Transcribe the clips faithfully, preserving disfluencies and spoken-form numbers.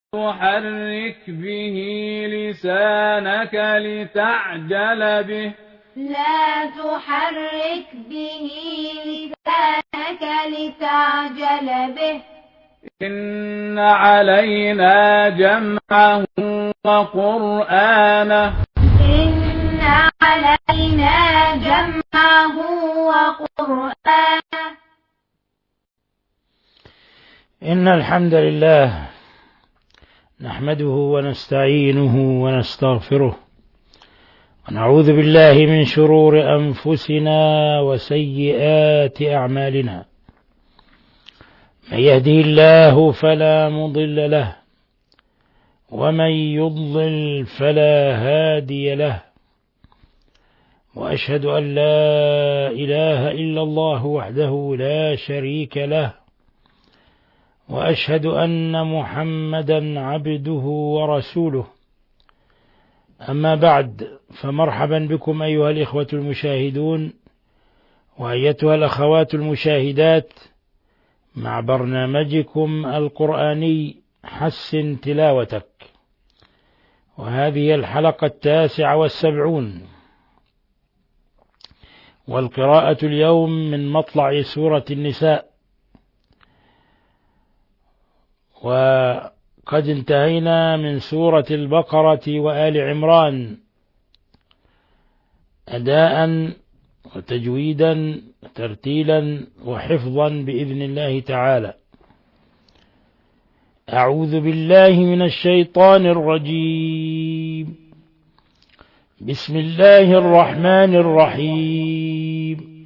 تحرك به لسانك لتعجل به لا تحرك به لسانك لتعجل به إن علينا جمعه وقرآنه إن علينا جمعه وقرآنه إن الحمد لله نحمده ونستعينه ونستغفره ونعوذ بالله من شرور أنفسنا وسيئات أعمالنا. من يهده الله فلا مضل له ومن يضلل فلا هادي له، وأشهد أن لا إله إلا الله وحده لا شريك له، وأشهد أن محمدا عبده ورسوله. أما بعد، فمرحبا بكم أيها الإخوة المشاهدون وأيتها الأخوات المشاهدات مع برنامجكم القرآني حسن تلاوتك، وهذه الحلقة التاسعة والسبعون، والقراءة اليوم من مطلع سورة النساء. وقد انتهينا من سورة البقرة وآل عمران أداء وتجويدا وترتيلا وحفظا بإذن الله تعالى. أعوذ بالله من الشيطان الرجيم. بسم الله الرحمن الرحيم.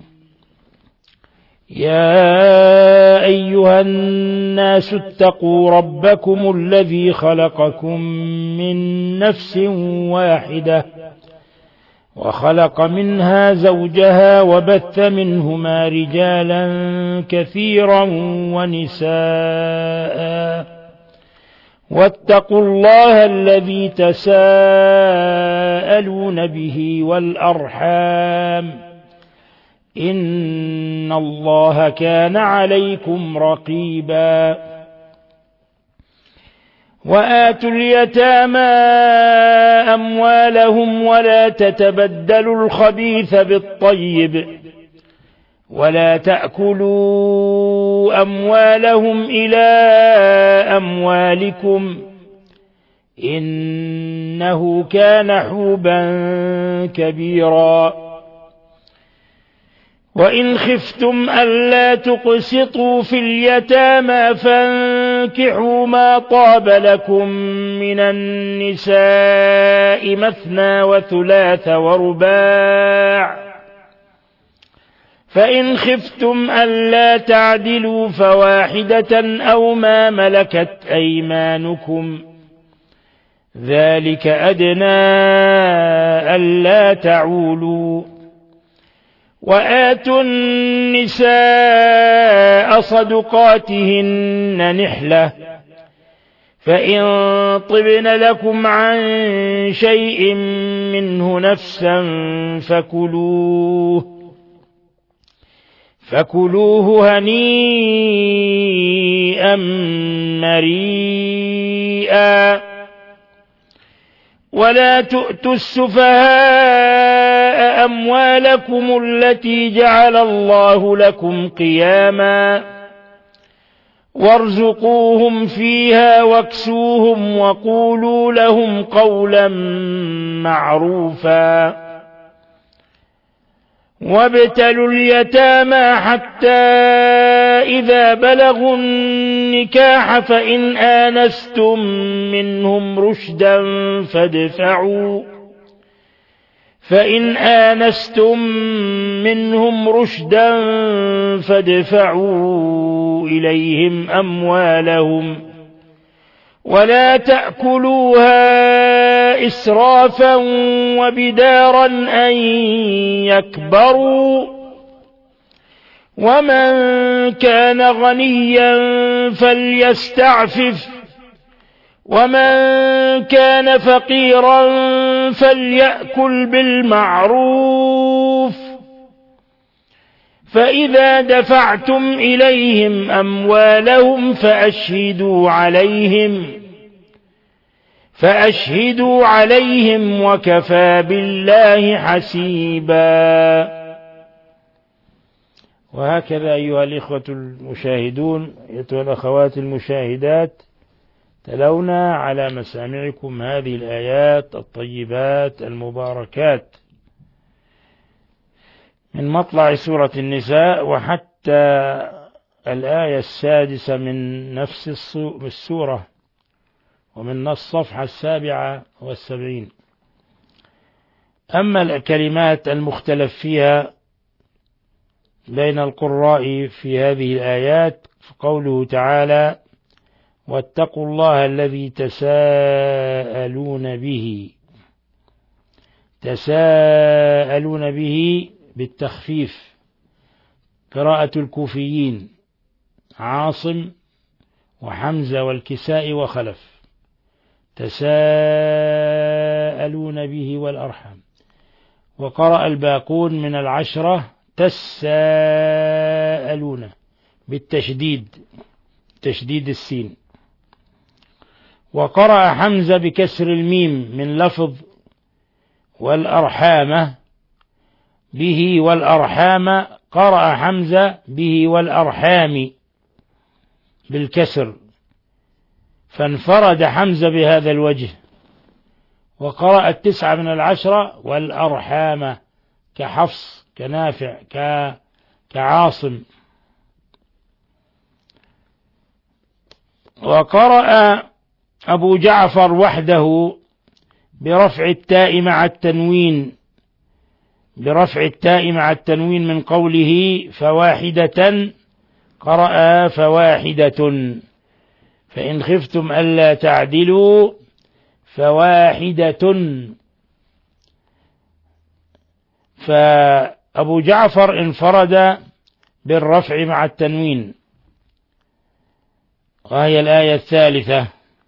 يا أيها الناس اتقوا ربكم الذي خلقكم من نفس واحدة وخلق منها زوجها وبث منهما رجالا كثيرا ونساء، واتقوا الله الذي تساءلون به والأرحام إن الله كان عليكم رقيبا. وآتوا اليتامى أموالهم ولا تتبدلوا الخبيث بالطيب ولا تأكلوا أموالهم إلى أموالكم إنه كان حوبا كبيرا. وإن خفتم ألا تقسطوا في اليتامى فانكحوا ما طاب لكم من النساء مثنى وثلاث ورباع، فإن خفتم ألا تعدلوا فواحدة أو ما ملكت أيمانكم ذلك أدنى ألا تعولوا. وآتوا النساء صدقاتهن نحلة، فإن طبن لكم عن شيء منه نفسا فكلوه فكلوه هنيئا مريئا. ولا تؤتوا السفهاء أموالكم التي جعل الله لكم قياما وارزقوهم فيها واكسوهم وقولوا لهم قولا معروفا. وابتلوا اليتامى حتى إذا بلغوا النكاح فإن آنستم منهم رشدا فادفعوا فإن آنستم منهم رشدا فادفعوا إليهم أموالهم ولا تأكلوها إسرافا وبدارا أن يكبروا. ومن كان غنيا فليستعفف ومن كان فقيرا فليأكل بالمعروف. فإذا دفعتم إليهم أموالهم فأشهدوا عليهم فأشهدوا عليهم وكفى بالله حسيبا. وهكذا أيها الإخوة المشاهدون، أيها الأخوات المشاهدات، تلونا على مسامعكم هذه الآيات الطيبات المباركات من مطلع سورة النساء وحتى الآية السادسة من نفس السورة، ومن الصفحة السابعة والسبعين. أما الكلمات المختلف فيها بين القراء في هذه الآيات، فقوله تعالى: واتقوا الله الذي تساءلون به، تساءلون به بالتخفيف، قراءة الكوفيين عاصم وحمزة والكساء وخلف، تساءلون به والأرحام. وقرأ الباقون من العشرة تساءلون بالتشديد، تشديد السين. وقرأ حمزة بكسر الميم من لفظ والأرحام به، والأرحام قرأ حمزة به والأرحام بالكسر، فانفرد حمزة بهذا الوجه. وقرأ التسعة من العشرة والأرحام كحفص كنافع كعاصم. وقرأ أبو جعفر وحده برفع التاء مع التنوين، برفع التاء مع التنوين من قوله فواحدة، قرأ فواحدة. فإن خفتم ألا تعدلوا فواحدة. فأبو جعفر انفرد بالرفع مع التنوين، وهي الآية الثالثة.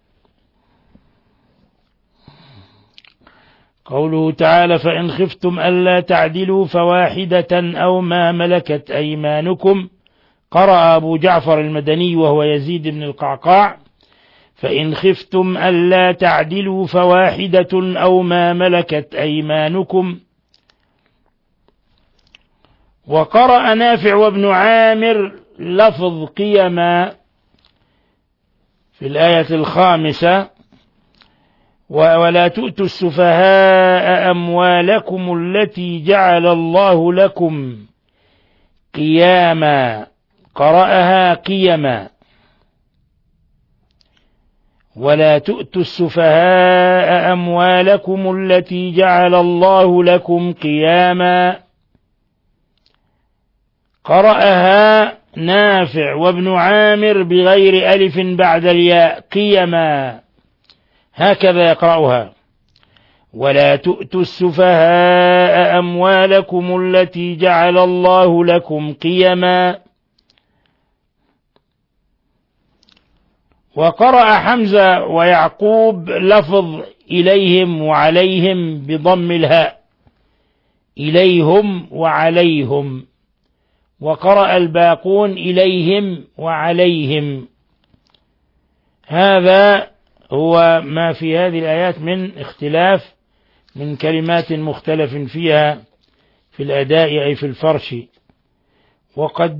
قوله تعالى فإن خفتم ألا تعدلوا فواحدة أو ما ملكت أيمانكم، قرأ أبو جعفر المدني وهو يزيد بن القعقاع فإن خفتم ألا تعدلوا فواحدة أو ما ملكت أيمانكم. وقرأ نافع وابن عامر لفظ قيما في الآية الخامسة ولا تؤتوا السفهاء أموالكم التي جعل الله لكم قياما، قرأها قيما. ولا تؤتوا السفهاء أموالكم التي جعل الله لكم قياما، قرأها نافع وابن عامر بغير ألف بعد الياء قيما، هكذا يقرأها. ولا تؤتوا السفهاء أموالكم التي جعل الله لكم قيما. وقرأ حمزة ويعقوب لفظ إليهم وعليهم بضم الهاء، إليهم وعليهم. وقرأ الباقون إليهم وعليهم. هذا هو ما في هذه الآيات من اختلاف من كلمات مختلف فيها في الأداء أي في الفرش. وقد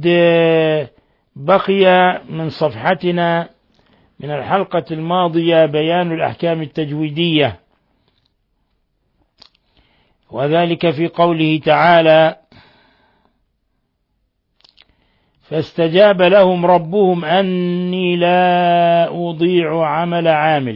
بقي من صفحتنا من الحلقة الماضية بيان الأحكام التجويدية، وذلك في قوله تعالى فاستجاب لهم ربهم أني لا أضيع عمل عامل.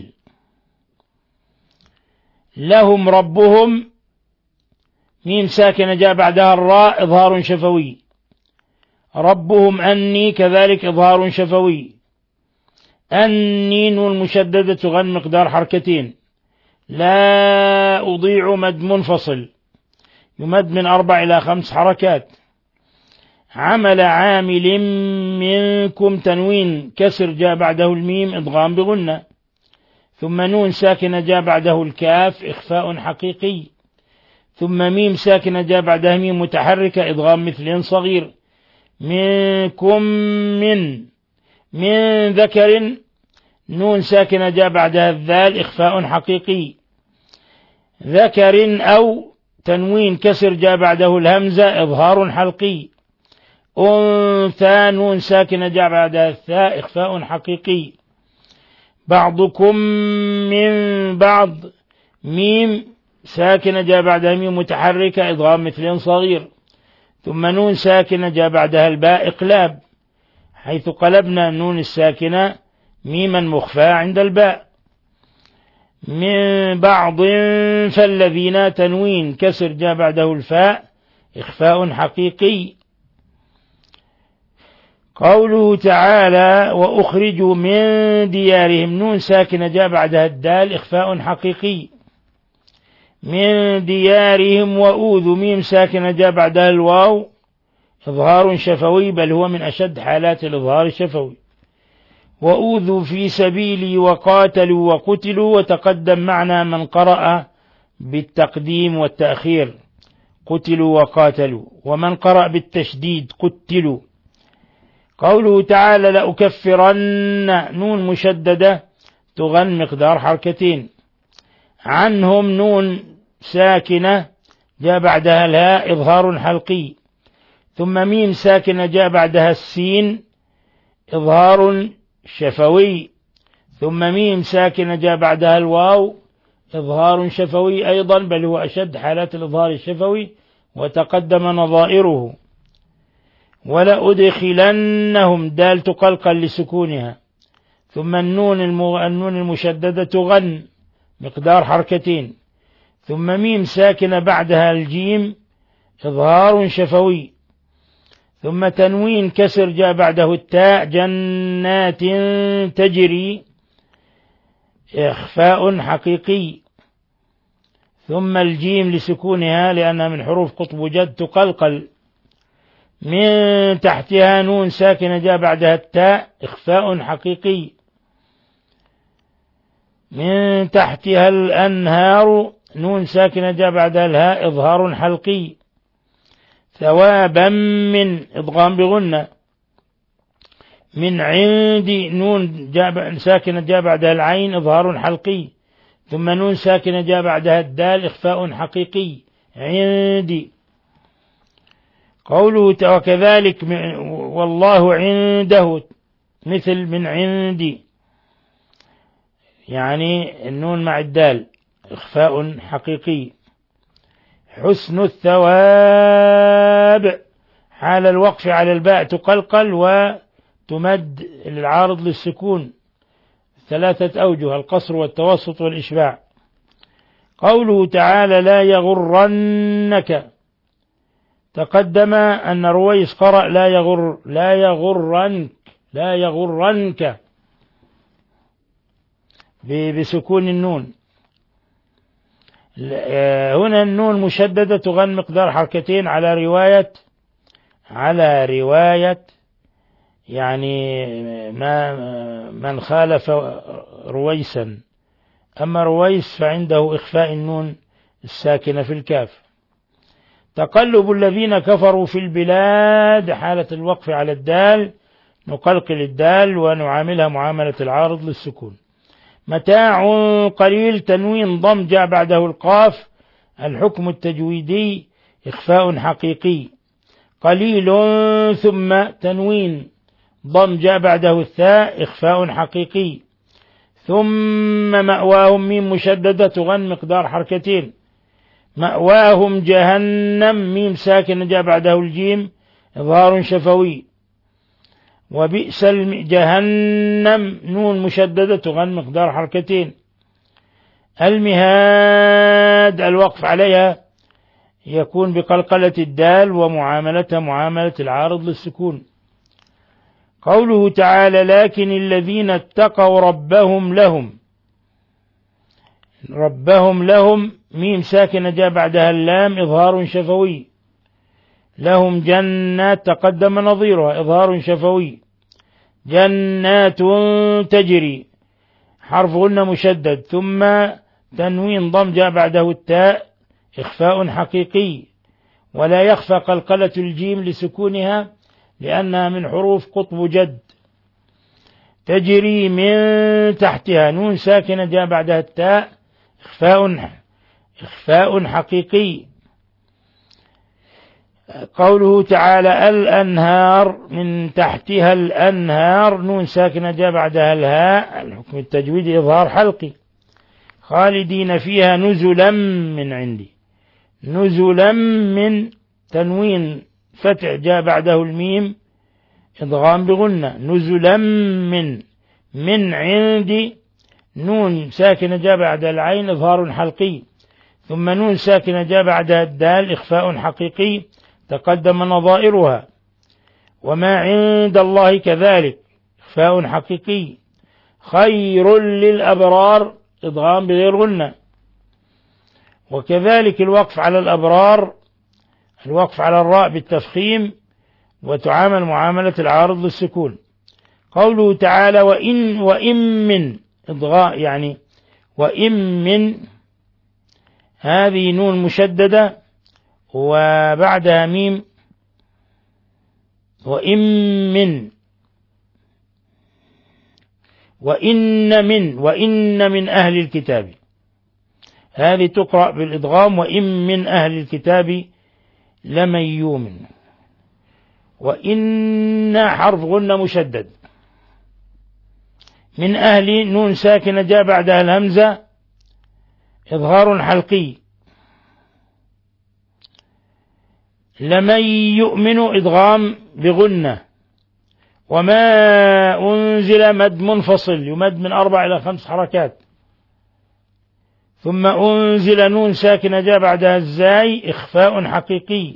لهم ربهم ميم ساكنة جاء بعدها الراء إظهار شفوي، ربهم أني كذلك إظهار شفوي. النين المشددة تغن مقدار حركتين. لا أضيع مد منفصل يمد من أربع إلى خمس حركات. عمل عامل منكم تنوين كسر جاء بعده الميم إضغام بغنة، ثم نون ساكنة جاء بعده الكاف إخفاء حقيقي، ثم ميم ساكنة جاء بعدها ميم متحركة إضغام مثل صغير. منكم من من ذكر نون ساكنة جاء بعدها الذال إخفاء حقيقي. ذكر أو تنوين كسر جاء بعده الهمزة إظهار حلقي. أنثى نون ساكنة جاء بعدها الثاء إخفاء حقيقي. بعضكم من بعض ميم ساكنة جاء بعدها ميم متحركة إضغام مثل صغير. ثم نون ساكنة جاء بعدها الباء إقلاب، حيث قلبنا النون الساكنة ميما مخفى عند الباء. من بعض فالذين تنوين كسر جاء بعده الفاء إخفاء حقيقي. قوله تعالى وأخرجوا من ديارهم نون ساكنة جاء بعدها الدال إخفاء حقيقي. من ديارهم وأوذوا ميم ساكنة جاء بعدها الواو إظهار شفوي، بل هو من أشد حالات الإظهار الشفوي. وأوذوا في سبيلي وقاتلوا وقتلوا، وتقدم معنا من قرأ بالتقديم والتأخير قتلوا وقاتلوا، ومن قرأ بالتشديد قتلوا. قوله تعالى لأكفرن نون مشددة تغن مقدار حركتين. عنهم نون ساكنة جاء بعدها الهاء إظهار حلقي. ثم ميم ساكنة جاء بعدها السين إظهار شفوي. ثم ميم ساكنة جاء بعدها الواو إظهار شفوي أيضا، بل هو أشد حالات الإظهار الشفوي وتقدم نظائره. ولأدخلنهم دال تقلقل لسكونها. ثم النون, المغ... النون المشددة تغن مقدار حركتين. ثم ميم ساكنة بعدها الجيم إظهار شفوي. ثم تنوين كسر جاء بعده التاء جنات تجري إخفاء حقيقي. ثم الجيم لسكونها لأنها من حروف قطب جد تقلقل. من تحتها نون ساكنة جاء بعدها التاء إخفاء حقيقي. من تحتها الأنهار نون ساكنة جاء بعدها الهاء إظهار حلقي. ثوابا من إضغام بغنة. من عندي نون جاء ساكنة جاء بعدها العين إظهار حلقي. ثم نون ساكنة جاء بعدها الدال إخفاء حقيقي عندي. قوله وكذلك والله عنده مثل من عندي، يعني النون مع الدال إخفاء حقيقي. حسن الثواب حال الوقف على الباء تقلقل وتمد للعارض للسكون ثلاثة أوجه: القصر والتوسط والإشباع. قوله تعالى لا يغرنك، تقدم أن رويس قرأ لا يغر لا يغرنك لا يغرنك بسكون النون. هنا النون مشددة تغن مقدار حركتين على رواية على رواية يعني ما من خالف رويسا. أما رويس فعنده إخفاء النون الساكنة في الكاف. تقلب الذين كفروا في البلاد حالة الوقف على الدال نقلقل الدال ونعاملها معاملة العارض للسكون. متاع قليل تنوين ضم جاء بعده القاف الحكم التجويدي إخفاء حقيقي. قليل ثم تنوين ضم جاء بعده الثاء إخفاء حقيقي. ثم مأواهم ميم مشددة تغن مقدار حركتين. مأواهم جهنم ميم ساكن جاء بعده الجيم إظهار شفوي. وبئس جهنم نون مشددة تغن مقدار حركتين. المهاد الوقف عليها يكون بقلقلة الدال ومعاملتها معاملة العارض للسكون. قوله تعالى لكن الذين اتقوا ربهم لهم ربهم لهم ميم ساكنة جاء بعدها اللام إظهار شفوي. لهم جنات تقدم نظيرها إظهار شفوي. جنات تجري حرف غنة مشدد. ثم تنوين ضم جاء بعده التاء إخفاء حقيقي. ولا يخفى قلقلة الجيم لسكونها لأنها من حروف قطب جد. تجري من تحتها، نون ساكنة جاء بعدها التاء، إخفاء إخفاء حقيقي. قوله تعالى الأنهار، من تحتها الأنهار، نون ساكنة جاء بعدها الهاء، الحكم التجويدي إظهار حلقي. خالدين فيها نزلا من عندي، نزلا من، تنوين فتح جاء بعده الميم إضغام بغنة، نزلا من، من عندي، نون ساكنة جاء بعد العين إظهار حلقي، ثم نون ساكنة جاء بعدها الدال إخفاء حقيقي تقدم نظائرها. وما عند الله كذلك إخفاء حقيقي. خير للأبرار إضغام بغير غنة. وكذلك الوقف على الأبرار، الوقف على الراء بالتفخيم وتعامل معاملة العارض للسكون. قوله تعالى وإن وإن من، إضغاء يعني وإن من، هذه نون مشددة وبعدها ميم، وإن من، وإن من، وإن من أهل الكتاب، هذه تقرأ بالإدغام، وإن من أهل الكتاب لمن يؤمن. وإن حرف غنة مشدد، من أهل نون ساكنة جاء بعدها الهمزة إظهار حلقي. لمن يؤمن إدغام بغنة. وما أنزل مد منفصل، يمد من أربع إلى خمس حركات. ثم أنزل نون ساكنة جاء بعدها الزاي إخفاء حقيقي.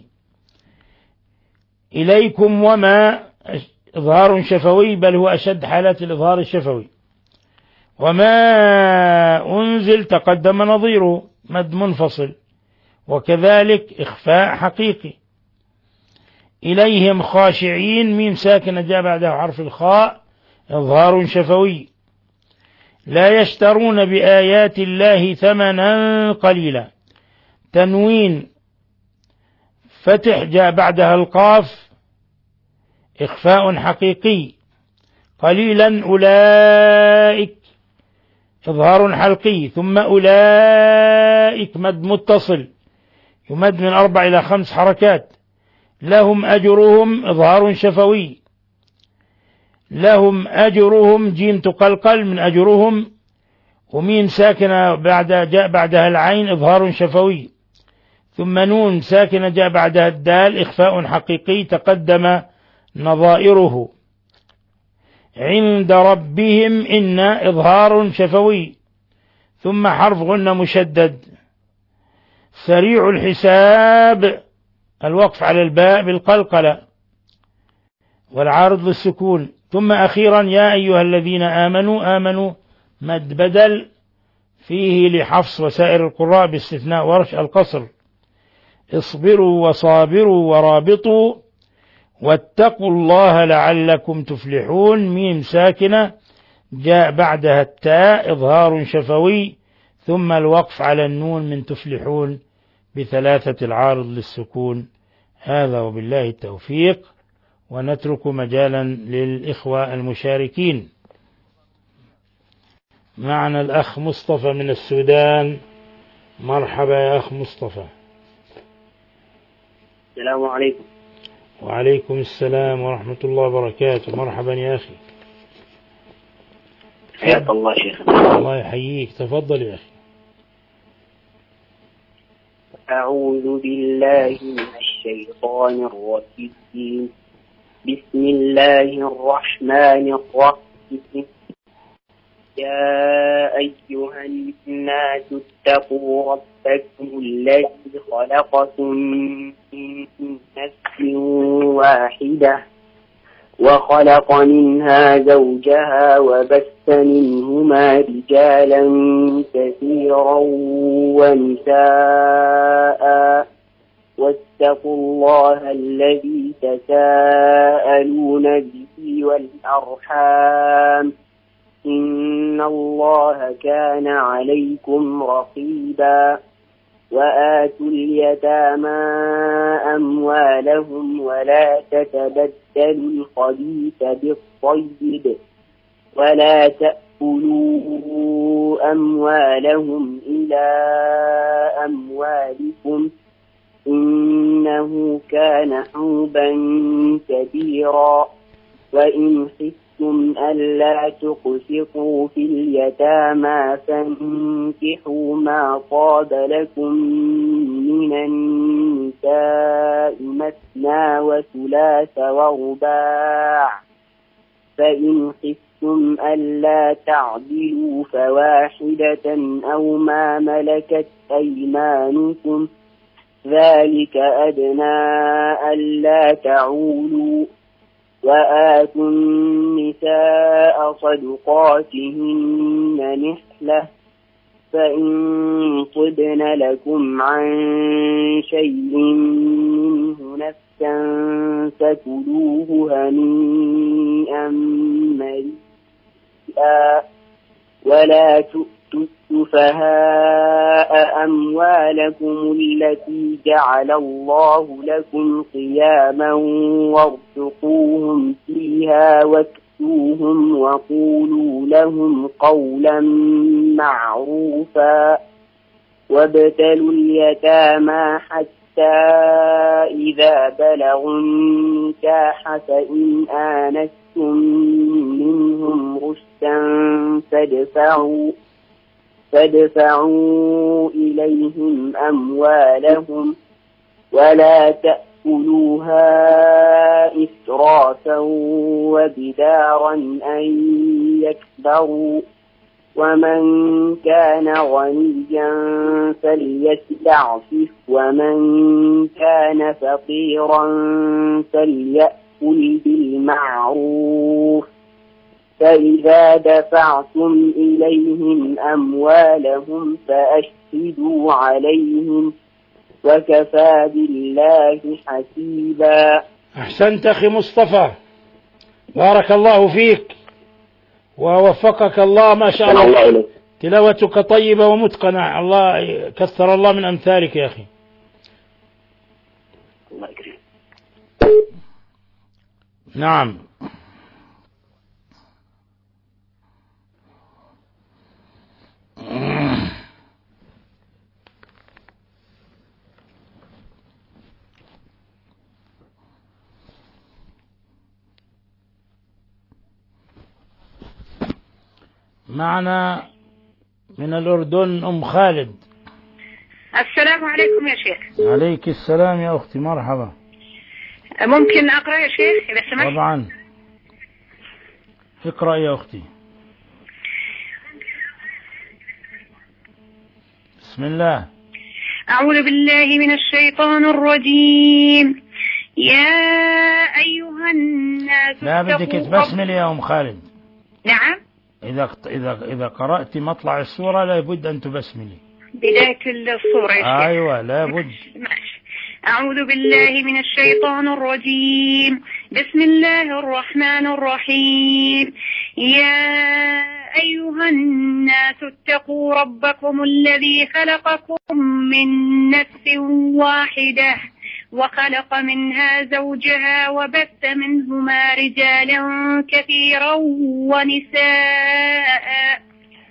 إليكم وما إظهار شفوي، بل هو أشد حالات الإظهار الشفوي. وما أنزل تقدم نظيره مد منفصل، وكذلك إخفاء حقيقي. إليهم خاشعين، ميم ساكنة جاء بعدها حرف الخاء إظهار شفوي. لا يشترون بآيات الله ثمنا قليلا، تنوين فتح جاء بعدها القاف إخفاء حقيقي. قليلا أولئك إظهار حلقي. ثم أولئك مد متصل يمد من أربع إلى خمس حركات. لهم أجرهم إظهار شفوي. لهم أجرهم جيم تقلقل من أجرهم، وميم ساكنة بعد جاء بعدها العين إظهار شفوي. ثم نون ساكنة جاء بعدها الدال إخفاء حقيقي تقدم نظائره. عند ربهم إن إظهار شفوي. ثم حرف غنة مشدد. سريع الحساب، الوقف على الباء بالقلقلة والعارض للسكون. ثم أخيرا يا أيها الذين آمنوا، آمنوا مد بدل فيه لحفص وسائر القراء باستثناء ورش القصر. اصبروا وصابروا ورابطوا واتقوا الله لعلكم تفلحون، ميم ساكنة جاء بعدها التاء إظهار شفوي. ثم الوقف على النون من تفلحون بثلاثة العارض للسكون. هذا وبالله التوفيق، ونترك مجالا للإخوة المشاركين. معنا الأخ مصطفى من السودان. مرحبا يا أخ مصطفى. السلام عليكم. وعليكم السلام ورحمة الله وبركاته. مرحبا يا أخي. حياك الله شيخنا. الله يحييك، تفضل يا أخي. أعوذ بالله من الشيطان الرجيم. بسم الله الرحمن الرحيم. يا أيها الناس اتقوا ربكم الذي خلقكم من نفس واحدة وخلق منها زوجها وبث منهما رجالا كثيرا ونساء واتقوا الله الذي تساءلون به والأرحام إن الله كان عليكم رقيبا. وآتوا اليتامى أموالهم ولا تتبدلوا الخبيث بالطيب ولا تأكلوا أموالهم إلى أموالكم إنه كان حوبا كبيرا وإن خفتم ألا تقسطوا في اليتامى فانكحوا ما طاب لكم من النساء مثنى وثلاث ورباع فإن خفتم ألا تعدلوا فواحدة أو ما ملكت أيمانكم ذلك أدنى ألا تعولوا وآتوا النساء صدقاتهن نحلة فإن طبن لكم عن شيء منه نفسا فكلوه هنيئا مريئا ولا تؤتوا السفهاء أموالكم التي جعل الله لكم قياما وارزقوهم فيها واكسوهم وقولوا لهم قولا معروفا وابتلوا اليتامى حتى إذا بلغوا النكاح فإن آنستم منهم رشدا فادفعوا فادفعوا إليهم أموالهم ولا تأكلوها إسرافا وبدارا أن يكبروا ومن كان غنيا فليستعفف ومن كان فقيرا فليأكل بالمعروف فإذا دفعتم إليهم أموالهم فأشهدوا عليهم وكفى بالله حسيبا. أحسنت أخي مصطفى، بارك الله فيك ووفقك الله، ما شاء الله تلاوتك طيبة ومتقنة، الله كثر الله من أمثالك يا أخي. الله يكرمك. نعم. معنا من الأردن أم خالد. السلام عليكم يا شيخ. عليك السلام يا أختي، مرحبا. ممكن أقرأ يا شيخ إذا سمحت؟ طبعا، اقرأ يا أختي. بسم الله. أعوذ بالله من الشيطان الرجيم. يا أيها الناس لا بدك تبسمل يا أم خالد. نعم. إذا إذا إذا قرأت مطلع السورة لابد أن تبسملي بداية السورة. أيوة لابد. ماشي. أعوذ بالله من الشيطان الرجيم. بسم الله الرحمن الرحيم. يا أيها الناس اتقوا ربكم الذي خلقكم من نفس واحدة وخلق منها زوجها وبث منهما رجالا كثيرا ونساء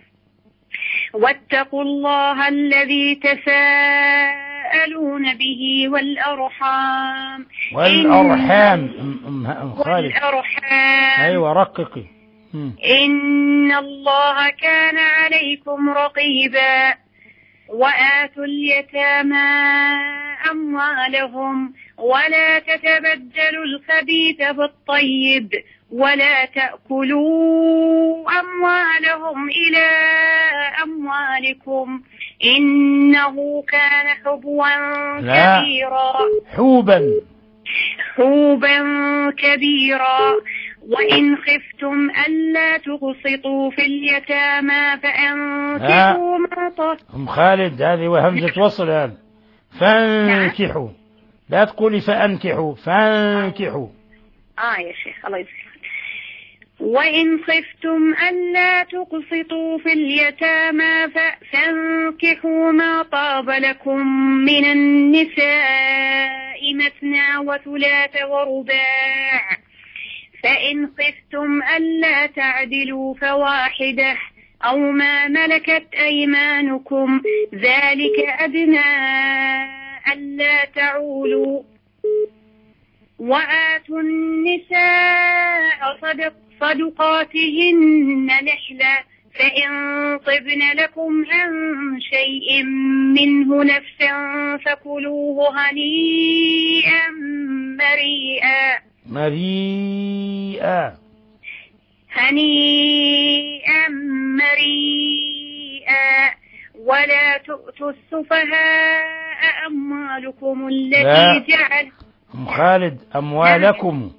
واتقوا الله الذي تساءلون به والأرحام والأرحام أم خالد. والأرحام أيوة رققي. إن الله كان عليكم رقيبا وآتوا اليتامى أموالهم ولا تتبدلوا الخبيث بالطيب ولا تأكلوا أموالهم إلى أموالكم إنه كان حبوا كبيرا. حوبا حوبا كبيرا وإن خفتم ألا تقسطوا في اليتامى فأنكحوا ما طاب. أم خالد هذه وهمزة وصل، هذا فانكحوا، لا تقولي فأنكحوا، فانكحوا. آه يا شيخ الله يسلمك. وإن خفتم ألا تقسطوا في اليتامى فانكحوا ما طاب لكم من النساء مثنى وثلاث ورباع فإن خفتم ألا تعدلوا فواحدة أو ما ملكت أيمانكم ذلك أدنى ألا تعولوا. وآتوا النساء صدق صدقاتهن نحلة فإن طبن لكم عن شيء منه نفسا فكلوه هنيئا مريئا مريئا هنيئا مريئا. ولا تؤتوا السفهاء أموالكم التي جعل أم خالد أموالكم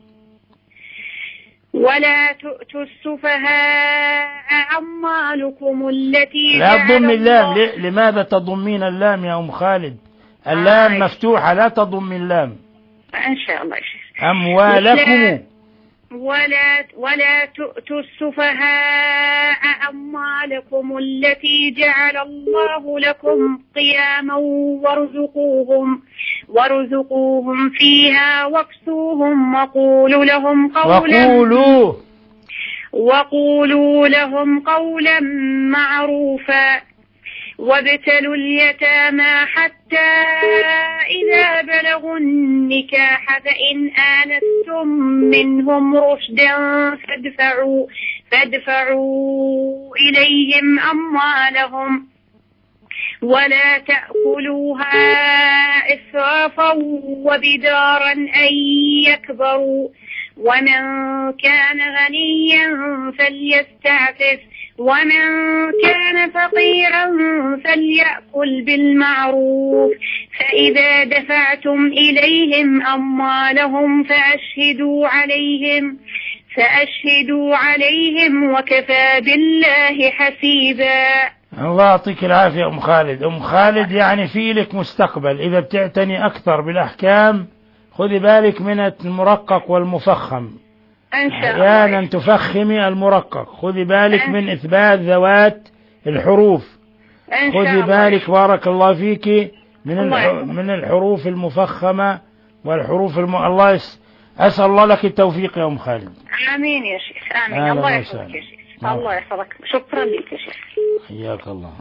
ولا تؤتوا السفهاء أموالكم التي لا جعل تضم اللام. الله. لماذا تضمين اللام يا أم خالد؟ اللام آه مفتوحة لا تضم اللام. إن شاء الله يا شيخ. أموالكم ولا ولا تؤتوا السفهاء أموالكم التي جعل الله لكم قياما وارزقوهم وارزقوهم فيها واكسوهم وقولوا لهم قولا وقولوا وقولوا لهم قولا معروفا. وابتلوا اليتامى حتى إذا بلغوا النكاح فإن آنستم منهم رشدا فادفعوا, فادفعوا إليهم أموالهم ولا تأكلوها إسرافا وبدارا أن يكبروا. ومن كان غنيا فليستعفف ومن كان فقيرا فليأكل بالمعروف. فإذا دفعتم إليهم أموالهم فأشهدوا عليهم فأشهدوا عليهم وكفى بالله حسيبا. الله يعطيك العافية أم خالد. أم خالد يعني في لك مستقبل إذا بتعتني أكثر بالأحكام. خذي بالك من المرقق والمفخم. أحيانا تفخمي المرقق. خذي بالك من إثبات ذوات الحروف. خذي بالك بارك الله فيك من من الحروف المفخمة والحروف الم... الله يس... أسأل الله لك التوفيق يا أم خالد. آمين يا شيخ آمين. الله يحفظك يا شيخ. الله يحفظك. شكرا لك يا شيخ. حياك الله.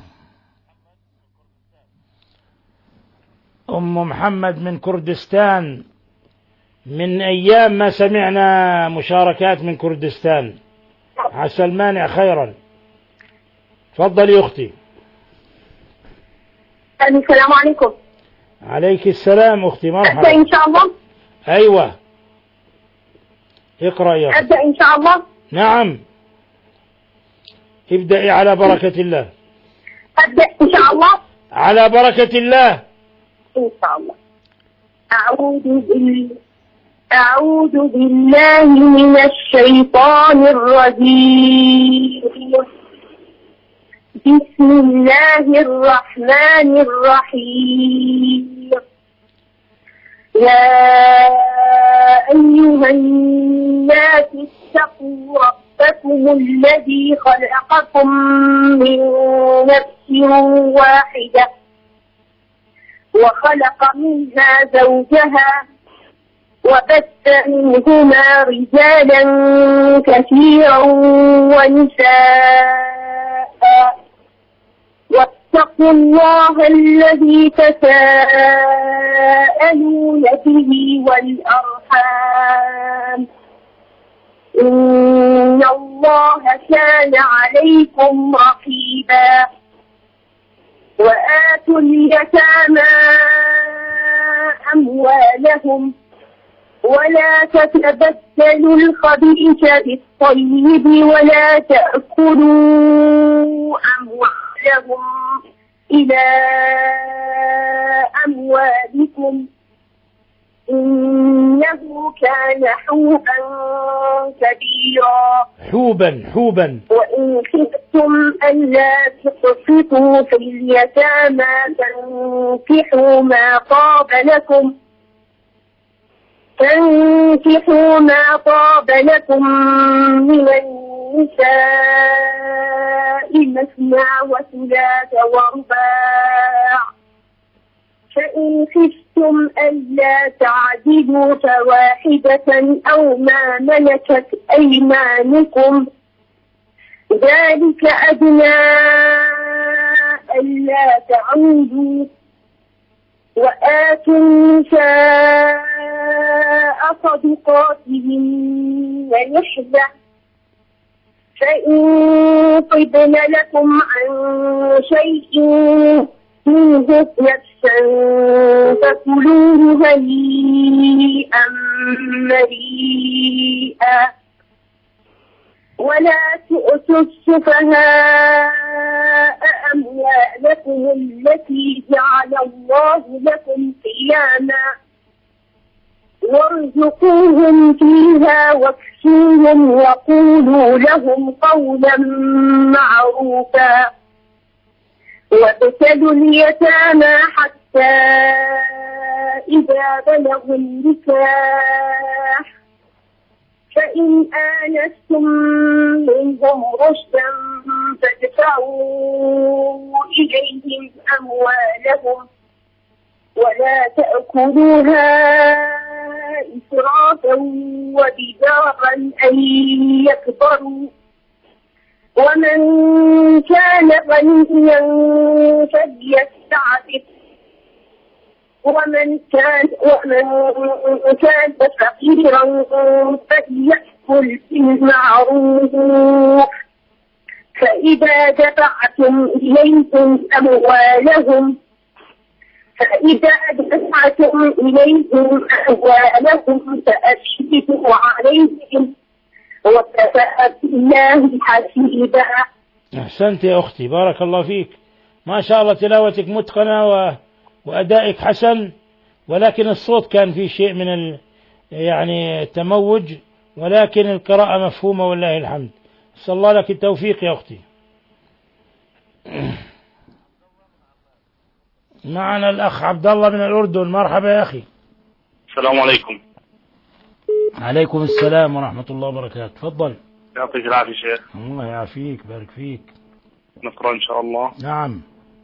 أم محمد من كردستان. من أيام ما سمعنا مشاركات من كردستان. عسى المانع خيرا. تفضلي أختي. السلام عليكم. عليك السلام أختي مرحبا. أبدأ إن شاء الله. أيوة اقرأ يا أختي. أبدأ إن شاء الله. نعم ابدأي على بركة الله. أبدأ إن شاء الله. على بركة الله. إن شاء الله. أعوذ بالله أعوذ بالله من الشيطان الرجيم. بسم الله الرحمن الرحيم. يا أيها الناس اتقوا ربكم الذي خلقكم من نفس واحدة وخلق منها زوجها وبث منهما رجالا كثيرا ونساء واتقوا الله الذي تساءلون به والأرحام إن الله كان عليكم رقيبا. وآتوا اليتامى أموالهم ولا تتبدلوا الخبيث بالطيب ولا تأكلوا أموالهم إلى أموالكم إنه كان حوبا كبيرا. حوبا حوبا. وإن خفتم ألا تقسطوا في اليتامى فانكحوا ما طاب لكم فانكحوا ما طاب لكم من النساء مثنى وثلاث ورباع فإن خفتم خفتم ألا تعدلوا فواحدة أو ما ملكت أيمانكم ذلك أدنى ألا تعودوا وآتوا النساء صدقاتهن نحلة فإن طبن لكم عن شيء منه نفسا فكلوه هنيئا مريئا ولا تؤتوا السفهاء أموالكم التي جعل الله لكم قياما وارزقوهم فيها واكسوهم وقولوا لهم قولا معروفا وابتلوا اليتامى حتى إذا بلغوا النكاح فإن آنستم منهم رشدا فادفعوا إليهم أموالهم ولا تأكلوها إسرافا وبدارا أن يكبروا ومن كان غنيا فليستعفف ومن كان ومن كان فقيرا فليأكل بالمعروف فإذا دفعتم إليهم أموالهم فإذا دفعتم إليهم أموالهم فأشهدوا عليهم وكفى بالله حسيبا. أحسنت يا أختي، بارك الله فيك، ما شاء الله تلاوتك متقنة و... وأدائك حسن، ولكن الصوت كان فيه شيء من ال... يعني التموج، ولكن القراءة مفهومة والله الحمد. صلى الله لك التوفيق يا أختي. معنا الأخ عبد الله من الأردن. مرحبا يا أخي. السلام عليكم. عليكم السلام ورحمة الله وبركاته. تفضل. يعطيك العافية شيخ. الله يعافيك، بارك فيك. نقرأ إن شاء الله. نعم.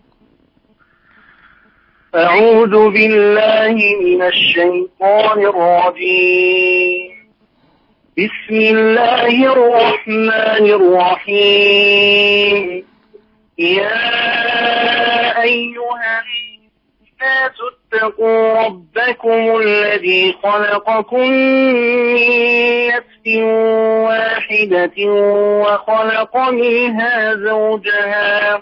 أعوذ بالله من الشيطان الرجيم. بسم الله الرحمن الرحيم. يا أيها الناس اتقوا ربكم الذي خلقكم من نفس واحدة وخلق منها زوجها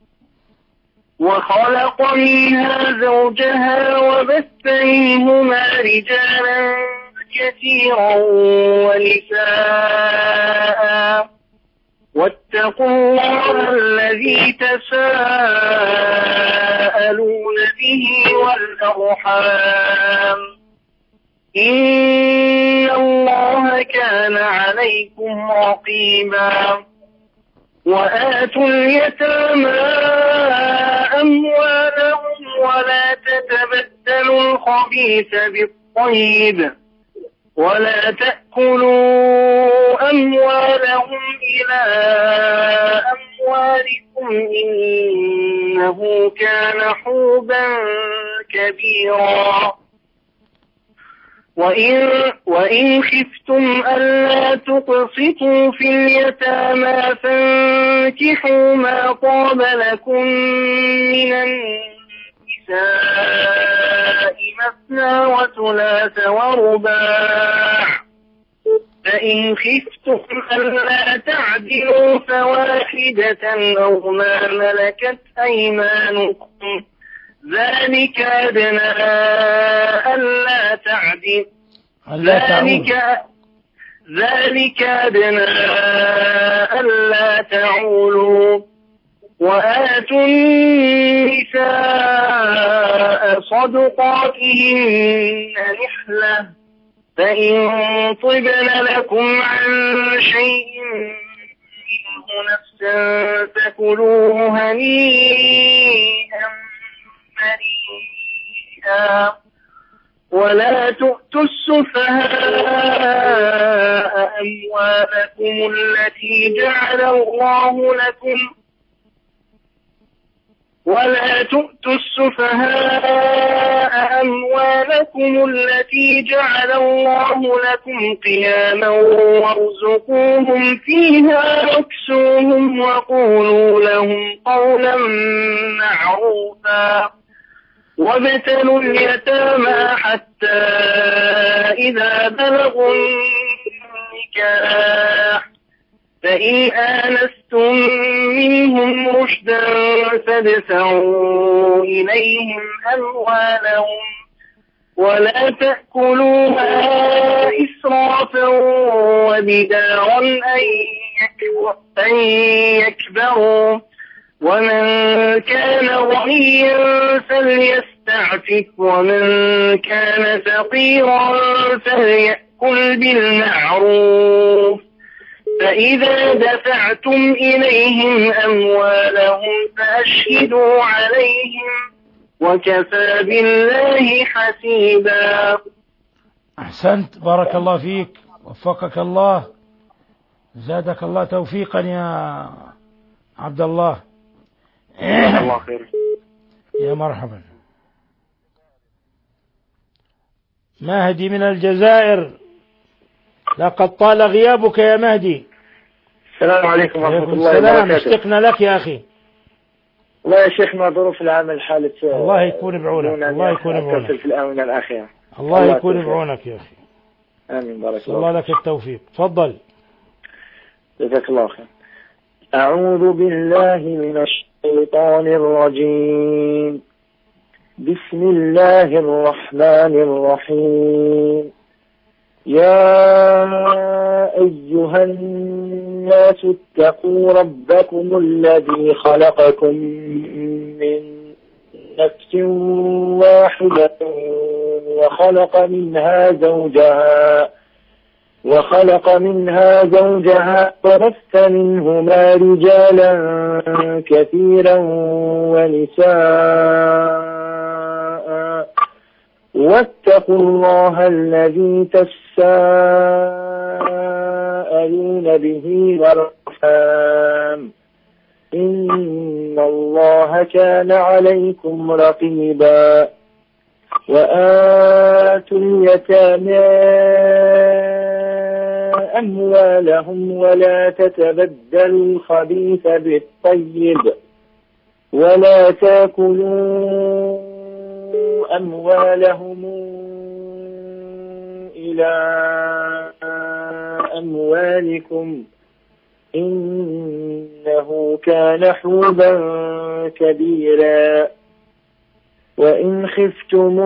وخلق منها زوجها وبث منهما رجالا كثيرا ونساء واتقوا الله الذي تساءلون به والأرحام إن الله كان عليكم رقيبا. وآتوا اليتامى أموالهم ولا تتبدلوا الخبيث بالطيب ولا تأكلوا أموالهم إلى أموالكم إنه كان حوبا كبيرا. وإن, وإن خفتم ألا تقسطوا في اليتامى فانكحوا ما طاب لكم من النساء مثنى وثلاث ورباع فإن خفتم ألا تعدلوا فواحدة أو ما ملكت أيمانكم ذلك أدنى ألا تعدل ذلك ذلك أدنى ألا تعولوا. وآتوا النساء صدقاتهن نحلة فإن طبن لكم عن شيء منه نفسا فكلوه هنيئا مريئا. ولا تؤتوا السفهاء أموالكم التي جعل الله لكم ولا تؤتوا السفهاء أموالكم التي جعل الله لكم قياما وارزقوهم فيها واكسوهم وقولوا لهم قولا معروفا وابتلوا اليتامى حتى إذا بلغوا النكاح فإن آنستم منهم رشدا فادفعوا إليهم أموالهم ولا تأكلوها إسرافا وبدارا أن يكبروا ومن كان غنيا فليستعفف ومن كان فقيرا فليأكل بالمعروف فإذا دفعتم إليهم أموالهم فأشهدوا عليهم وكفى بالله حسيبا. أحسنت، بارك الله فيك، وفقك الله، زادك الله توفيقا يا عبد الله. الله خير. يا مرحبا. مهدي من الجزائر، لقد طال غيابك يا مهدي. السلام عليكم ورحمة الله وبركاته. اشتقنا لك يا أخي. والله يا شيخنا ظروف العمل حالة الله يكون بعونك. الله يكون بعونك في الآونة الأخيرة. الله, الله يكون بعونك يا أخي. آمين، بارك الله. الله لك التوفيق. تفضل. جزاك الله خير. أعوذ بالله من الشيطان الرجيم. بسم الله الرحمن الرحيم. يا أيها الناس اتقوا ربكم الذي خلقكم من نفس واحدة وخلق منها زوجها وخلق منها زوجها وبث منهما رجالا كثيرا ونساء واتقوا الله الذي تساءلون به والأرحام إن الله كان عليكم رقيبا. وآتوا اليتامى أموالهم ولا تتبدلوا الخبيث بالطيب ولا تاكلوا أموالهم إلى أموالكم إنه كان حوبا كبيرا. وإن خفتم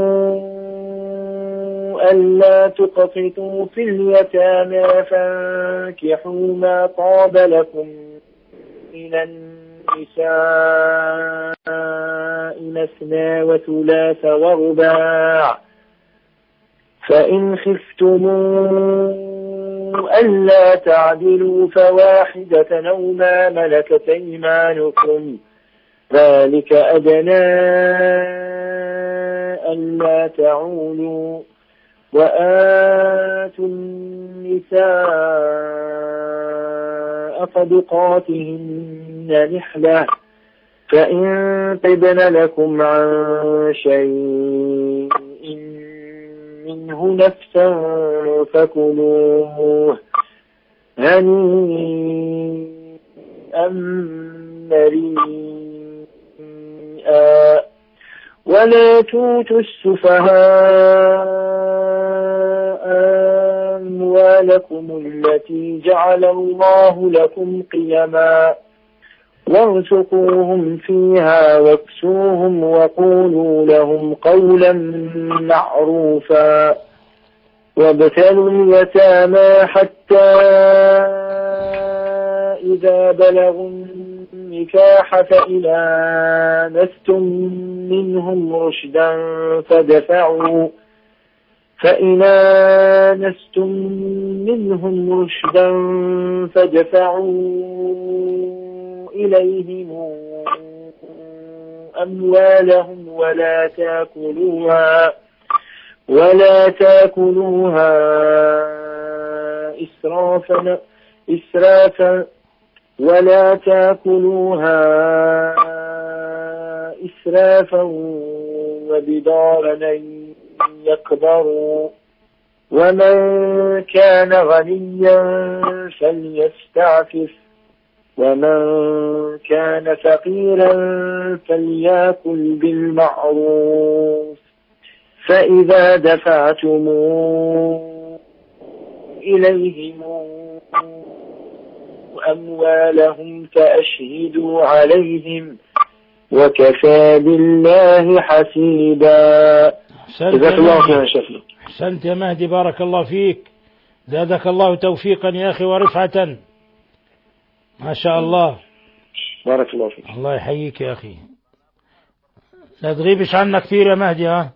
ألا تقسطوا في اليتامى فانكحوا ما طاب لكم من النساء مثنى وثلاث ورباع فإن خفتم ألا تعدلوا فواحدة أو ما ملكت أيمانكم ذلك أدنى ألا تعولوا. وآتوا النساء صدقاتهن نحلة فإن طبن لكم عن شيء منه نفسا فكلوه هنيئا مريئا. ولا توتوا السفهاء أموالكم التي جعل الله لكم قيما وارزقوهم فيها واكسوهم وقولوا لهم قولا معروفا. وابتلوا اليتامى حتى إذا بلغوا النكاح فإن آنستم منهم رشدا فادفعوا فإن آنستم منهم رشدا فادفعوا إليهم أموالهم ولا تأكلوها ولا تأكلوها إسرافا إسرافا ولا تأكلوها إسرافا وبدارا أن يكبروا ومن كان غنيا فليستعفف ومن كان فقيرا فليأكل بالمعروف فإذا دفعتم إليهم أموالهم فأشهدوا عليهم وكفى بالله حسيبا. جزاك الله خيرا شيخنا. أحسنت يا مهدي، بارك الله فيك، زادك الله توفيقا يا أخي ورفعة، ما شاء الله، بارك الله فيك. الله يحييك يا أخي، لا تغيبش عنا كثير يا مهدي. ها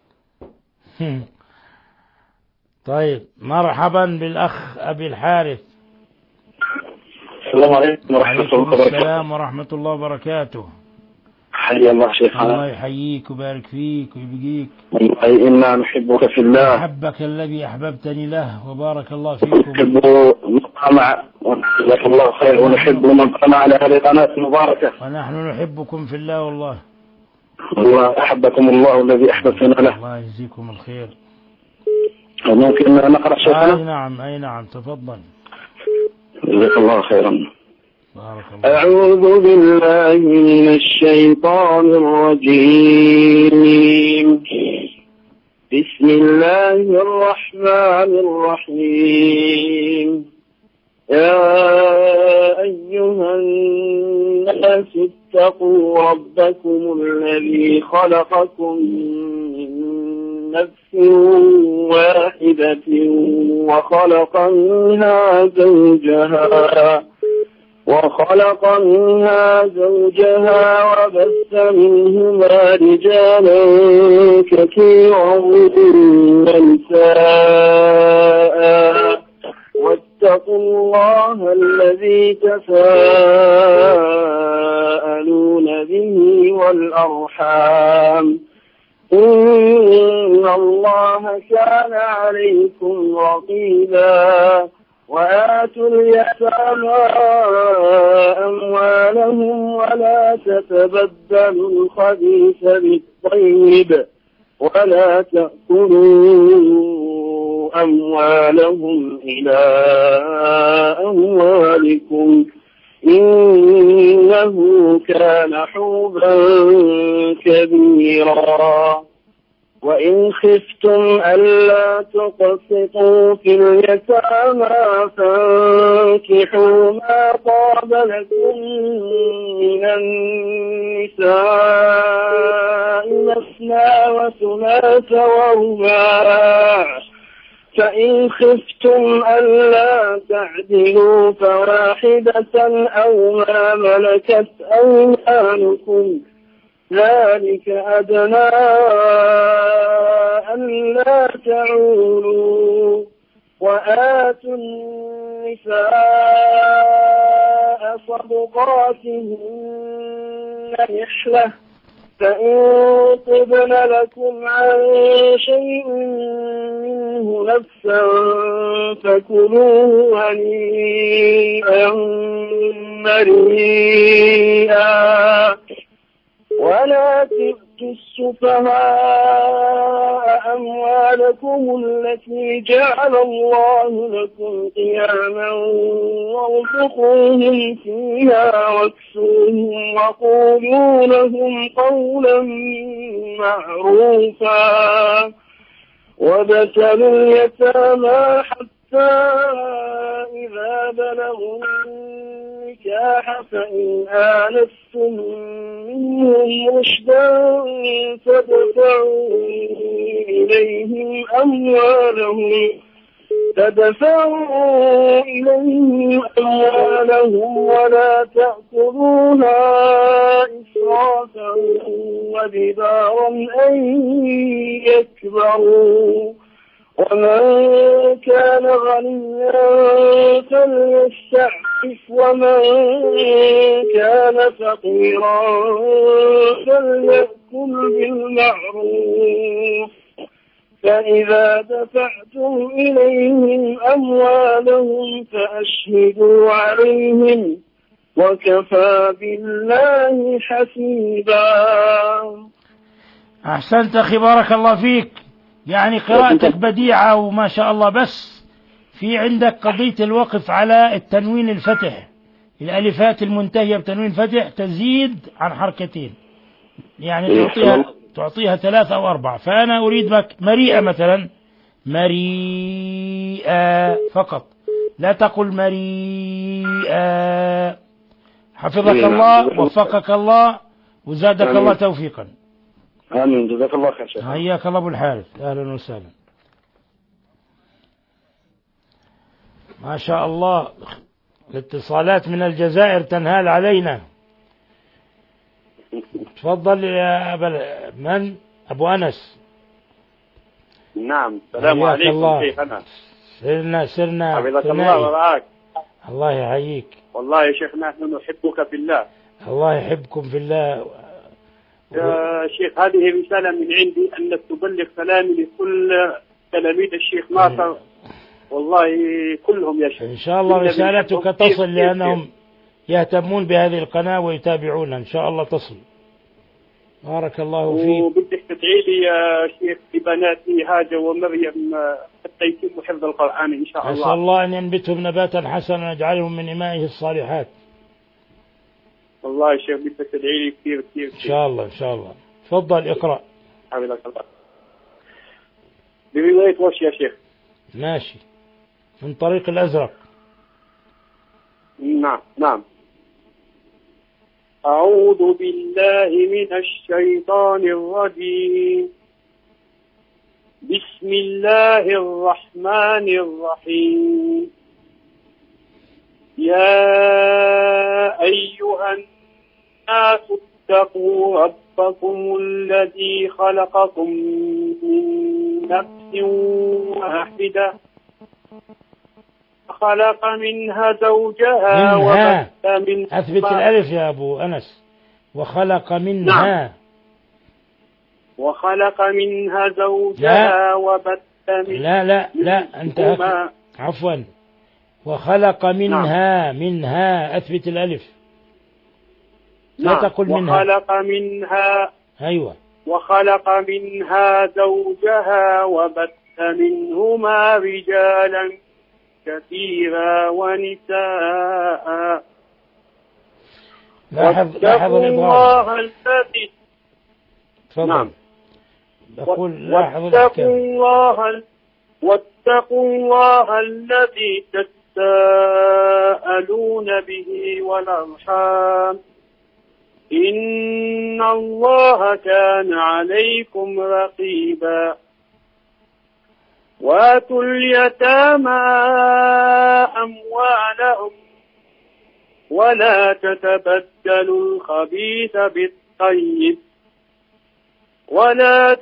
طيب، مرحبا بالأخ أبي الحارث. السلام عليكم ورحمة الله وبركاته. السلام ورحمة الله وبركاته. حيا الله شيخنا. الله يحييك ويبارك فيك ويبقيك. والله إنا نحبك في الله. أحبك الذي أحببتني له، وبارك الله فيكم. نحب المقامع، جزاك الله خير، ونحب من قام على هذه القناة المباركة. ونحن نحبكم في الله والله. والله أحبكم الله الذي أحببتنا له. الله يجزيكم الخير. ممكن نقرأ شيخنا؟ أي نعم أي نعم، تفضل. جزاك الله خيرا. بارك الله. أعوذ بالله من الشيطان الرجيم. بسم الله الرحمن الرحيم. يا أيها الناس اتقوا ربكم الذي خلقكم من نفس واحدة وخلق منها زوجها وخلق منها زوجها وبث منهما رجالا كثيرا ونساء واتقوا الله الذي تساءلون به والأرحام إن الله كان عليكم رقيبا. وآتوا اليتامى أموالهم ولا تتبدلوا الخبيث بالطيب ولا تأكلوا أموالهم إلى أموالكم إنه كان حوبا كبيرا. وإن خفتم ألا تقسطوا في اليتامى فانكحوا ما طاب لكم من النساء مثنى وثلاث ورباع، فإن خفتم ألا تعدلوا فواحدة أو ما ملكت أيمانكم ذلك أدنى ألا تعولوا. وآتوا النساء صدقاتهن نحلة، فإن طبن لكم عن شيء منه نفسا فكلوه هنيئا مريئا. ولا تؤتوا السفهاء أموالكم التي جعل الله لكم قياما وارزقوهم فيها واكسوهم وقولوا لهم قولا معروفا. وابتلوا اليتامى حتى إذا بلغوا النكاح فإن آنستم منهم رشدا فادفعوا إليهم أموالهم تدفعوا إليهم أموالهم ولا تأكلوها إسرافا وبدارا أن يكبروا. ومن كان غنيا فليستعفف ومن كان فقيرا فليأكل بالمعروف. فإذا دفعتم إليهم أموالهم فأشهدوا عليهم وكفى بالله حسيبا. أحسنت أخي بارك الله فيك، يعني قراءتك بديعة وما شاء الله، بس في عندك قضية الوقف على التنوين الفتح، الألفات المنتهية بتنوين فتح تزيد عن حركتين، يعني تعطيها تعطيها ثلاثة أو أربعة. فأنا أريد بك مريئة مثلا، مريئة فقط، لا تقل مريئة. حفظك الله، وفقك الله، وزادك الله توفيقا. آمين، جزاك الله خير شيخ. حياك الله أبو الحارث، أهلا وسهلا. ما شاء الله، الاتصالات من الجزائر تنهال علينا. تفضل يا أبا من أبو أنس. نعم، السلام عليكم شيخنا. سرنا سرنا حفظك الله ورعاك. الله يحييك. والله يا شيخنا نحن نحبك في الله. الله يحبكم في الله. يا شيخ، هذه رسالة من عندي أنك تبلغ سلامي لكل تلاميذ الشيخ ناصر، والله كلهم يا شيخ. إن شاء الله رسالتك تصل، لأنهم يهتمون بهذه القناة ويتابعونها، إن شاء الله تصل. بارك الله فيك. وبدك تدعي لي يا شيخ ببناتي هاجر ومريم حتى يتم حفظ القرآن إن شاء الله. أسأل الله أن ينبتهم نباتا حسنا ويجعلهم من إمائه الصالحات. والله يا شيخ بدك تدعي لي كثير كثير. إن شاء الله إن شاء الله. تفضل اقرأ. حفظك الله. برواية وش يا شيخ؟ ماشي، من طريق الأزرق. نعم نعم. أعوذ بالله من الشيطان الرجيم. بسم الله الرحمن الرحيم. يا أيها الناس اتقوا ربكم الذي خلقكم من نفس واحدة خلق منها زوجها منها. وبث منها. أثبت الألف يا أبو أنس. وخلق منها. نعم. وخلق منها زوجها لا. وبث منها. لا لا لا أنت عفوا. وخلق منها. نعم. منها أثبت الألف. لا نعم. تقل منها. وخلق منها. أيوة. وخلق منها زوجها وبث منهما رجالا كثيرا ونساء. لاحظ لاحظ الإضغام. الذي نعم. بقول لاحظ واتقوا الله واتقوا الله الذي تساءلون به والأرحام إن الله كان عليكم رقيبا. وآتوا اليتامى أموالهم ولا تتبدلوا الخبيث بالطيب ولا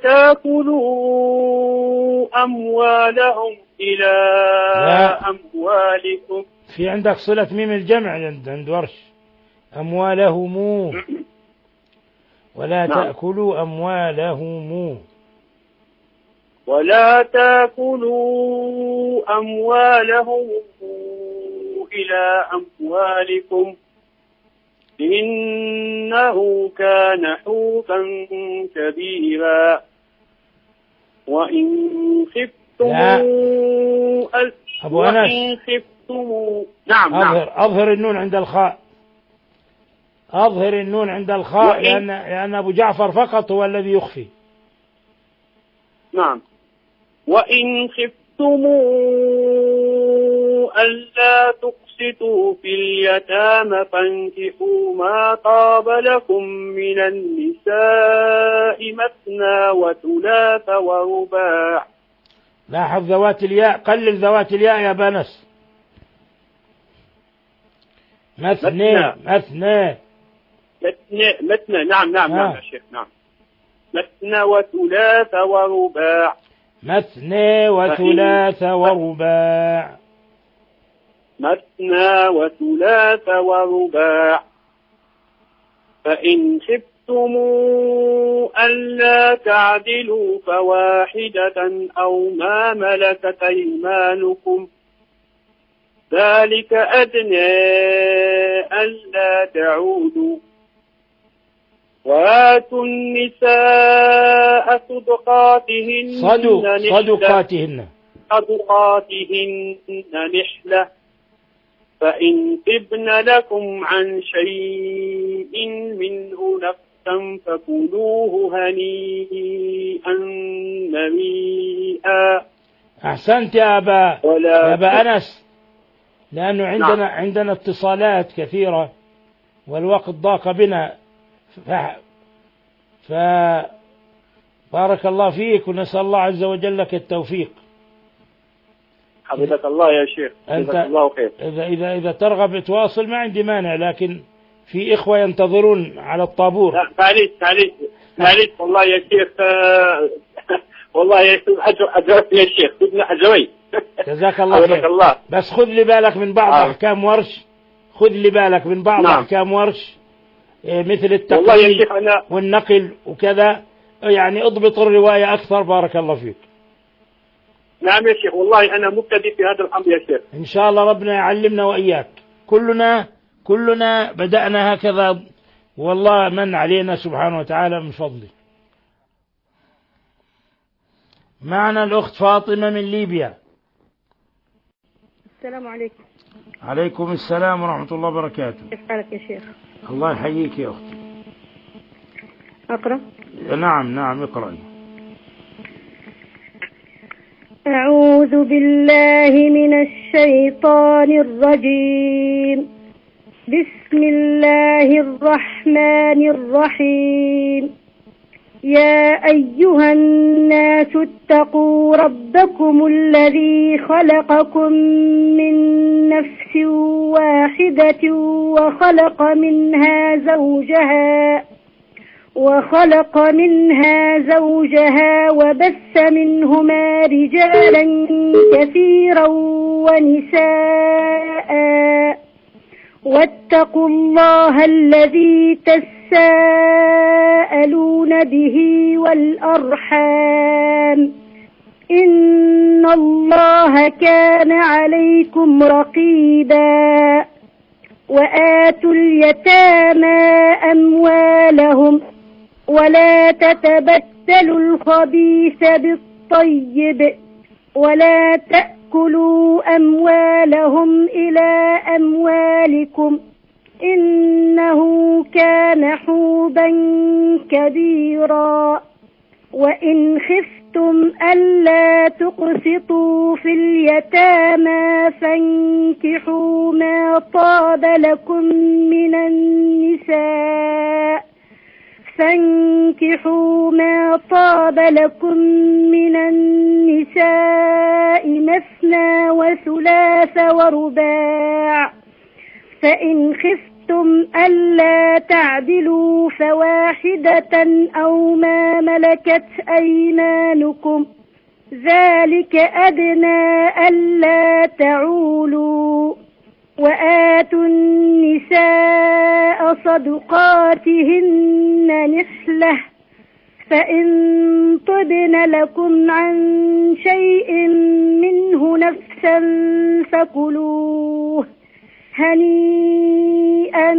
تأكلوا أموالهم إلى لا. أموالكم. في عندك صلة ميم الجمع عند ورش. أموالهم ولا نعم. تأكلوا أموالهم ولا تأكلوا أموالهم إلى أموالكم إنه كان حوبا كبيرا. وإن خفتم أل... أبو أنس وإن خفتم نعم أظهر نعم أظهر النون عند الخاء. أظهر النون عند الخاء لأن... لأن أبو جعفر فقط هو الذي يخفي. نعم. وإن خفتم ألا تقسطوا في اليتامى فانكحوا ما طاب لكم من النساء مثنى وثلاث ورباع. لاحظ ذوات الياء، قلل ذوات الياء يا بنس. مثنى مثنى مثنى مثنى نعم نعم آه. نعم يا شيخ نعم. مثنى وثلاث ورباع. مثنى وثلاث ورباع. مثنى وثلاث ورباع. فإن خفتم ألا تعدلوا فواحدة أو ما ملكت أيمانكم ذلك أدنى ألا تعودوا. وآتوا النساء صدقاتهن صدق صدقاتهن صدقاتهن نحلة فإن طبن لكم عن شيء منه نفسا فكلوه هنيئا مريئا. أحسنت يا أبا يا أبا أنس، لأنه عندنا نعم. عندنا اتصالات كثيرة والوقت ضاق بنا، ف... ف... بارك الله فيك ونسأل الله عز وجل لك التوفيق. حفظك الله يا شيخ، حفظك الله خير. إذا إذا إذا ترغب تواصل ما عندي مانع، لكن في إخوة ينتظرون على الطابور. لا معليش معليش معليش والله يا شيخ، والله يا شيخ أجرت يا شيخ، بدنا أجري. جزاك الله خير. الله. بس خذ لي بالك من بعض آه. أحكام ورش، خذ لي بالك من بعض نعم. أحكام ورش مثل التقليد أنا... والنقل وكذا، يعني اضبط الرواية أكثر. بارك الله فيك. نعم يا شيخ، والله أنا مبتدئ في هذا الأمر يا شيخ. إن شاء الله ربنا يعلمنا وإياك، كلنا كلنا بدأنا هكذا، والله من علينا سبحانه وتعالى من فضله. معنا الأخت فاطمة من ليبيا. السلام عليكم. عليكم السلام ورحمة الله وبركاته. كيف حالك يا شيخ؟ الله يحييك يا أختي. أقرأ؟ نعم نعم اقرأي. أعوذ بالله من الشيطان الرجيم. بسم الله الرحمن الرحيم. يا أيها الناس اتقوا ربكم الذي خلقكم من نفس واحدة وخلق منها زوجها وخلق منها زوجها وبث منهما رجالا كثيرا ونساء، واتقوا الله الذي تساءلون به والأرحام، إن الله كان عليكم رقيبا. وآتوا اليتامى أموالهم ولا تتبدلوا الخبيث بالطيب ولا تأكلوا أموالهم إلى أموالكم إنه كان حوبا كبيرا. وإن خفتم ألا تقسطوا في اليتامى فانكحوا ما طاب لكم من النساء فانكحوا ما طاب لكم من النساء مثنى وثلاث ورباع، فإن خفتم ألا تعدلوا فواحدة أو ما ملكت أيمانكم، ذلك أدنى ألا تعولوا. وآتوا النساء صدقاتهن نحلة، فإن طبن لكم عن شيء منه نفسا فكلوه هنيئا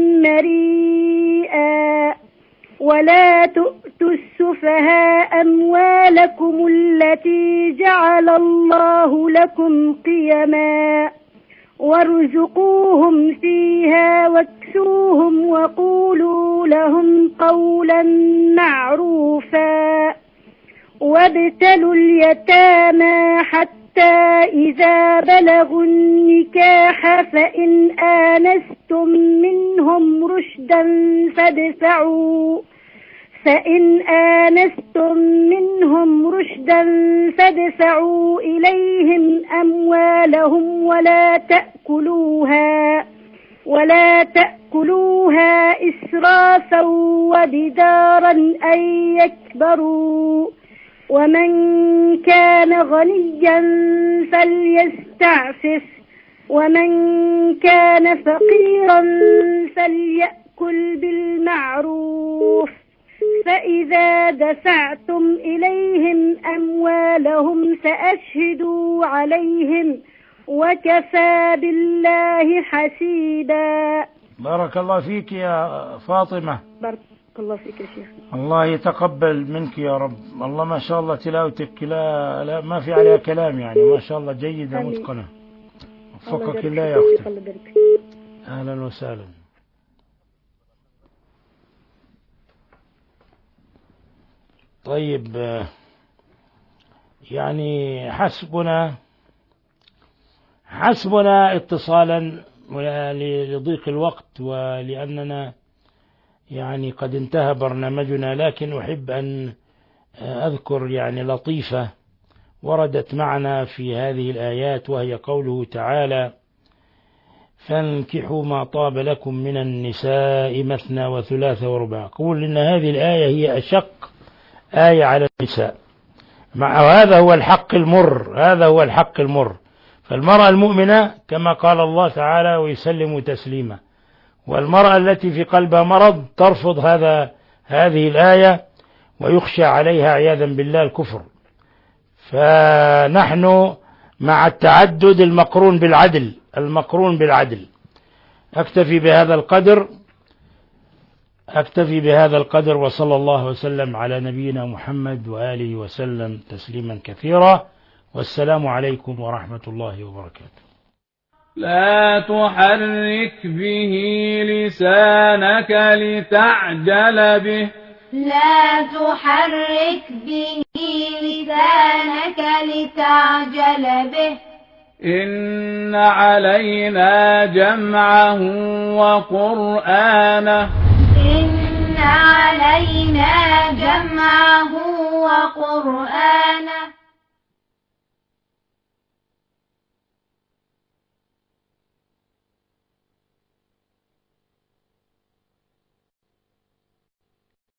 مريئا. ولا تؤتوا السفهاء أموالكم التي جعل الله لكم قيما وارزقوهم فيها واكسوهم وقولوا لهم قولا معروفا. وابتلوا اليتامى حتى إذا بلغوا النكاح فإن آنستم منهم رشدا فادفعوا فإن آنستم منهم رشدا فادفعوا إليهم أموالهم ولا تأكلوها ولا تأكلوها إسرافا وبدارا أن يكبروا. ومن كان غنيا فليستعفف ومن كان فقيرا فليأكل بالمعروف. فإذا دفعتم إليهم أموالهم فأشهدوا عليهم وكفى بالله حسيبا. بارك الله فيك يا فاطمة. بارك. الله فيك يا شيخ. الله يتقبل منك يا رب. الله ما شاء الله تلاوتك لا, لا ما في عليها كلام يعني، ما شاء الله جيدة متقنة. وفقك الله يا أختي. أهلا وسهلا. طيب يعني حسبنا حسبنا اتصالا لضيق الوقت ولأننا يعني قد انتهى برنامجنا، لكن أحب أن أذكر يعني لطيفة وردت معنا في هذه الآيات، وهي قوله تعالى: فانكحوا ما طاب لكم من النساء مثنى وثلاث ورباع. قول إن هذه الآية هي أشق آية على النساء، مع هذا هو الحق المر، هذا هو الحق المر. فالمرأة المؤمنة كما قال الله تعالى: ويسلم تسليما. والمرأة التي في قلبها مرض ترفض هذا هذه الآية ويخشى عليها عياذا بالله الكفر. فنحن مع التعدد المقرون بالعدل، المقرون بالعدل. أكتفي بهذا القدر أكتفي بهذا القدر وصلى الله وسلم على نبينا محمد وآله وسلم تسليما كثيرا، والسلام عليكم ورحمة الله وبركاته. لا تحرك به لسانك لتعجل به لا تحرك به لسانك لتعجل به إن علينا جمعه وقرآنه إن علينا جمعه وقرآنه